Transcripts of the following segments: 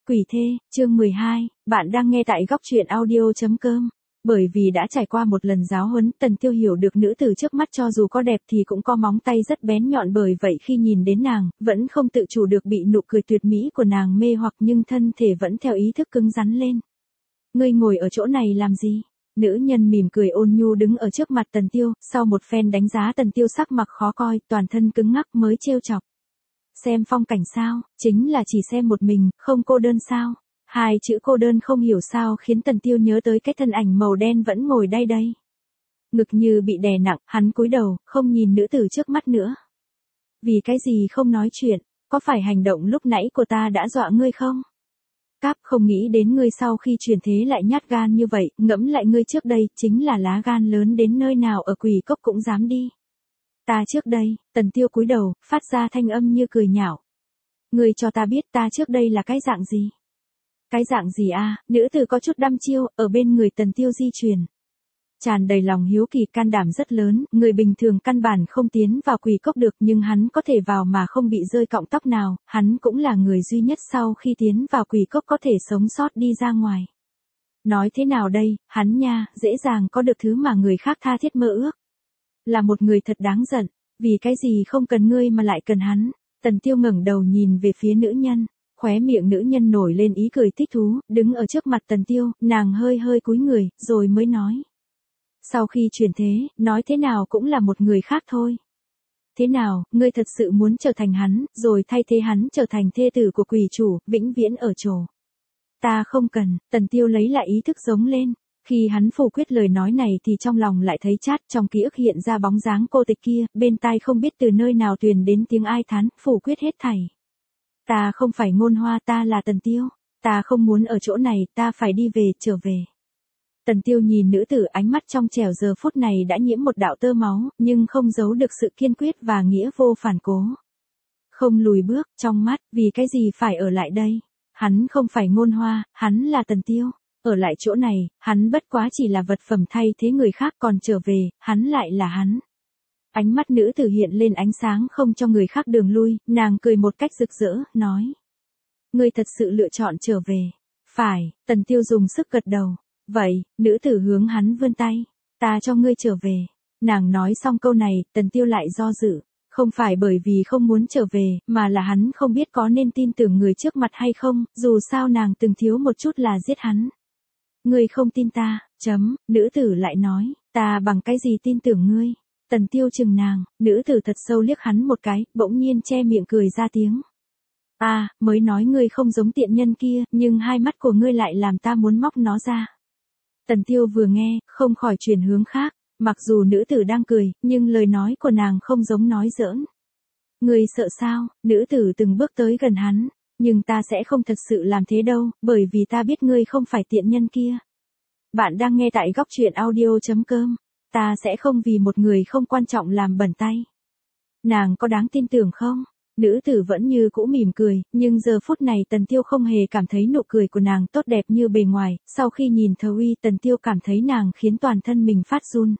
Quỷ thê, chương 12, bạn đang nghe tại góc truyện audio.com. Bởi vì đã trải qua một lần giáo huấn, Tần Tiêu hiểu được nữ tử trước mắt cho dù có đẹp thì cũng có móng tay rất bén nhọn, bởi vậy khi nhìn đến nàng, vẫn không tự chủ được bị nụ cười tuyệt mỹ của nàng mê hoặc, nhưng thân thể vẫn theo ý thức cứng rắn lên. Ngươi ngồi ở chỗ này làm gì? Nữ nhân mỉm cười ôn nhu đứng ở trước mặt Tần Tiêu, sau một phen đánh giá Tần Tiêu sắc mặt khó coi, toàn thân cứng ngắc mới trêu chọc. Xem phong cảnh sao, chính là chỉ xem một mình, không cô đơn sao? Hai chữ cô đơn không hiểu sao khiến Tần Tiêu nhớ tới cái thân ảnh màu đen vẫn ngồi đây đây. Ngực như bị đè nặng, hắn cúi đầu, không nhìn nữ tử trước mắt nữa. Vì cái gì không nói chuyện, có phải hành động lúc nãy của ta đã dọa ngươi không? Cáp, không nghĩ đến ngươi sau khi chuyển thế lại nhát gan như vậy, ngẫm lại ngươi trước đây, chính là lá gan lớn đến nơi nào ở Quỷ Cốc cũng dám đi. Ta trước đây, Tần Tiêu cúi đầu, phát ra thanh âm như cười nhạo. Ngươi cho ta biết ta trước đây là cái dạng gì? Cái dạng gì a? Nữ tử có chút đăm chiêu, ở bên người Tần Tiêu di chuyển. Tràn đầy lòng hiếu kỳ, can đảm rất lớn, người bình thường căn bản không tiến vào Quỷ Cốc được, nhưng hắn có thể vào mà không bị rơi cọng tóc nào, hắn cũng là người duy nhất sau khi tiến vào Quỷ Cốc có thể sống sót đi ra ngoài. Nói thế nào đây, hắn nha, dễ dàng có được thứ mà người khác tha thiết mơ ước. Là một người thật đáng giận, vì cái gì không cần ngươi mà lại cần hắn. Tần Tiêu ngẩng đầu nhìn về phía nữ nhân, khóe miệng nữ nhân nổi lên ý cười thích thú, đứng ở trước mặt Tần Tiêu, nàng hơi hơi cúi người, rồi mới nói. Sau khi chuyển thế, nói thế nào cũng là một người khác thôi. Thế nào, ngươi thật sự muốn trở thành hắn, rồi thay thế hắn trở thành thê tử của quỷ chủ, vĩnh viễn ở chỗ. Ta không cần, Tần Tiêu lấy lại ý thức giống lên. Khi hắn phủ quyết lời nói này thì trong lòng lại thấy chát, trong ký ức hiện ra bóng dáng cô tịch kia, bên tai không biết từ nơi nào truyền đến tiếng ai thán, phủ quyết hết thảy. Ta không phải Ngôn Hoa, ta là Tần Tiêu. Ta không muốn ở chỗ này, ta phải đi về, trở về. Tần Tiêu nhìn nữ tử, ánh mắt trong trẻo giờ phút này đã nhiễm một đạo tơ máu, nhưng không giấu được sự kiên quyết và nghĩa vô phản cố. Không lùi bước, trong mắt, vì cái gì phải ở lại đây? Hắn không phải Ngôn Hoa, hắn là Tần Tiêu. Ở lại chỗ này, hắn bất quá chỉ là vật phẩm thay thế người khác, còn trở về, hắn lại là hắn. Ánh mắt nữ tử hiện lên ánh sáng không cho người khác đường lui, nàng cười một cách rực rỡ, nói. Ngươi thật sự lựa chọn trở về. Phải, Tần Tiêu dùng sức gật đầu. Vậy, nữ tử hướng hắn vươn tay. Ta cho ngươi trở về. Nàng nói xong câu này, Tần Tiêu lại do dự. Không phải bởi vì không muốn trở về, mà là hắn không biết có nên tin tưởng người trước mặt hay không, dù sao nàng từng thiếu một chút là giết hắn. Ngươi không tin ta, nữ tử lại nói, ta bằng cái gì tin tưởng ngươi? Tần Tiêu chừng nàng, nữ tử thật sâu liếc hắn một cái, bỗng nhiên che miệng cười ra tiếng. Mới nói ngươi không giống tiện nhân kia, nhưng hai mắt của ngươi lại làm ta muốn móc nó ra. Tần Tiêu vừa nghe, không khỏi chuyển hướng khác, mặc dù nữ tử đang cười, nhưng lời nói của nàng không giống nói giỡn. Ngươi sợ sao? Nữ tử từng bước tới gần hắn. Nhưng ta sẽ không thật sự làm thế đâu, bởi vì ta biết ngươi không phải tiện nhân kia. Bạn đang nghe tại góc truyện audio.com. Ta sẽ không vì một người không quan trọng làm bẩn tay. Nàng có đáng tin tưởng không? Nữ tử vẫn như cũ mỉm cười, nhưng giờ phút này Tần Tiêu không hề cảm thấy nụ cười của nàng tốt đẹp như bề ngoài, sau khi nhìn thấu y Tần Tiêu cảm thấy nàng khiến toàn thân mình phát run.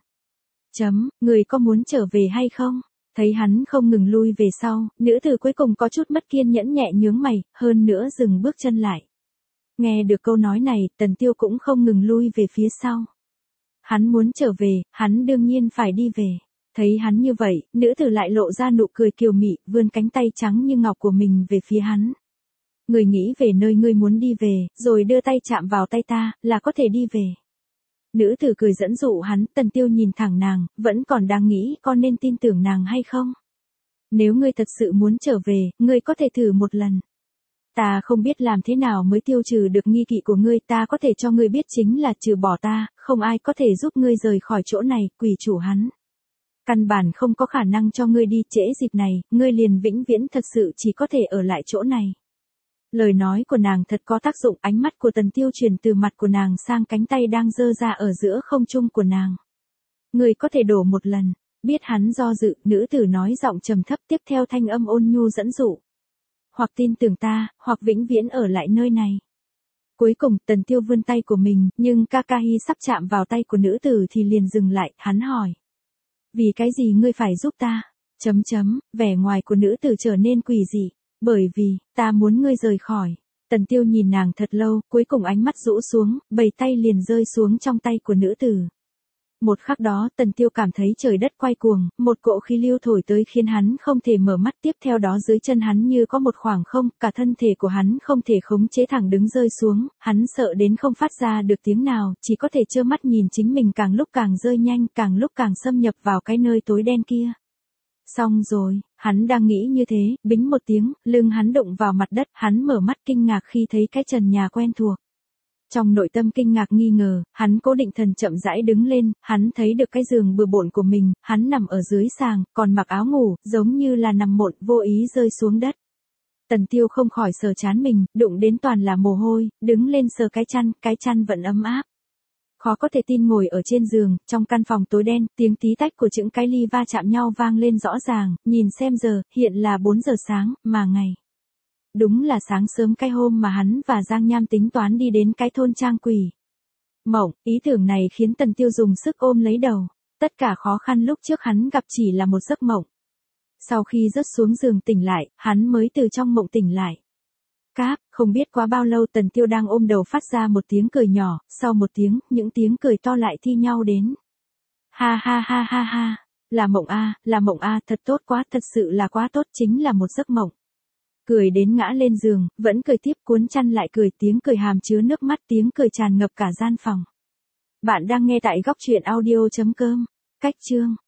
Người có muốn trở về hay không? Thấy hắn không ngừng lui về sau, nữ tử cuối cùng có chút mất kiên nhẫn nhẹ nhướng mày, hơn nữa dừng bước chân lại. Nghe được câu nói này, Tần Tiêu cũng không ngừng lui về phía sau. Hắn muốn trở về, hắn đương nhiên phải đi về. Thấy hắn như vậy, nữ tử lại lộ ra nụ cười kiều mị, vươn cánh tay trắng như ngọc của mình về phía hắn. Người nghĩ về nơi ngươi muốn đi về, rồi đưa tay chạm vào tay ta, là có thể đi về. Nữ tử cười dẫn dụ hắn, Tần Tiêu nhìn thẳng nàng, vẫn còn đang nghĩ có nên tin tưởng nàng hay không. Nếu ngươi thật sự muốn trở về, ngươi có thể thử một lần. Ta không biết làm thế nào mới tiêu trừ được nghi kỵ của ngươi, ta có thể cho ngươi biết chính là trừ bỏ ta, không ai có thể giúp ngươi rời khỏi chỗ này, quỷ chủ hắn. Căn bản không có khả năng cho ngươi đi, trễ dịp này, ngươi liền vĩnh viễn thật sự chỉ có thể ở lại chỗ này. Lời nói của nàng thật có tác dụng, ánh mắt của Tần Tiêu chuyển từ mặt của nàng sang cánh tay đang giơ ra ở giữa không trung của nàng. Ngươi có thể đổ một lần, biết hắn do dự, nữ tử nói giọng trầm thấp, tiếp theo thanh âm ôn nhu dẫn dụ. Hoặc tin tưởng ta, hoặc vĩnh viễn ở lại nơi này. Cuối cùng, Tần Tiêu vươn tay của mình, nhưng Kakahi sắp chạm vào tay của nữ tử thì liền dừng lại, hắn hỏi. Vì cái gì ngươi phải giúp ta? Vẻ ngoài của nữ tử trở nên quỷ dị. Bởi vì, ta muốn ngươi rời khỏi. Tần Tiêu nhìn nàng thật lâu, cuối cùng ánh mắt rũ xuống, bầy tay liền rơi xuống trong tay của nữ tử. Một khắc đó, Tần Tiêu cảm thấy trời đất quay cuồng, một cỗ khí lưu thổi tới khiến hắn không thể mở mắt, tiếp theo đó dưới chân hắn như có một khoảng không, cả thân thể của hắn không thể khống chế thẳng đứng rơi xuống, hắn sợ đến không phát ra được tiếng nào, chỉ có thể trơ mắt nhìn chính mình càng lúc càng rơi nhanh, càng lúc càng xâm nhập vào cái nơi tối đen kia. Xong rồi, hắn đang nghĩ như thế, bính một tiếng, lưng hắn đụng vào mặt đất, hắn mở mắt kinh ngạc khi thấy cái trần nhà quen thuộc. Trong nội tâm kinh ngạc nghi ngờ, hắn cố định thần chậm rãi đứng lên, hắn thấy được cái giường bừa bộn của mình, hắn nằm ở dưới sàng, còn mặc áo ngủ, giống như là nằm mộn, vô ý rơi xuống đất. Tần Tiêu không khỏi sờ trán mình, đụng đến toàn là mồ hôi, đứng lên sờ cái chăn vẫn ấm áp. Khó có thể tin ngồi ở trên giường, trong căn phòng tối đen, tiếng tí tách của những cái ly va chạm nhau vang lên rõ ràng, nhìn xem giờ, hiện là 4 giờ sáng, mà ngày. Đúng là sáng sớm cái hôm mà hắn và Giang Nham tính toán đi đến cái thôn trang quỷ. Mộng, ý tưởng này khiến Tần Tiêu dùng sức ôm lấy đầu. Tất cả khó khăn lúc trước hắn gặp chỉ là một giấc mộng. Sau khi rớt xuống giường tỉnh lại, hắn mới từ trong mộng tỉnh lại. Cáp, không biết quá bao lâu Tần Tiêu đang ôm đầu phát ra một tiếng cười nhỏ, sau một tiếng, những tiếng cười to lại thi nhau đến. Ha ha ha ha ha, là mộng a, thật tốt quá, thật sự là quá tốt, chính là một giấc mộng. Cười đến ngã lên giường, vẫn cười tiếp cuốn chăn lại cười, tiếng cười hàm chứa nước mắt, tiếng cười tràn ngập cả gian phòng. Bạn đang nghe tại góc truyện audio.com. Cách chương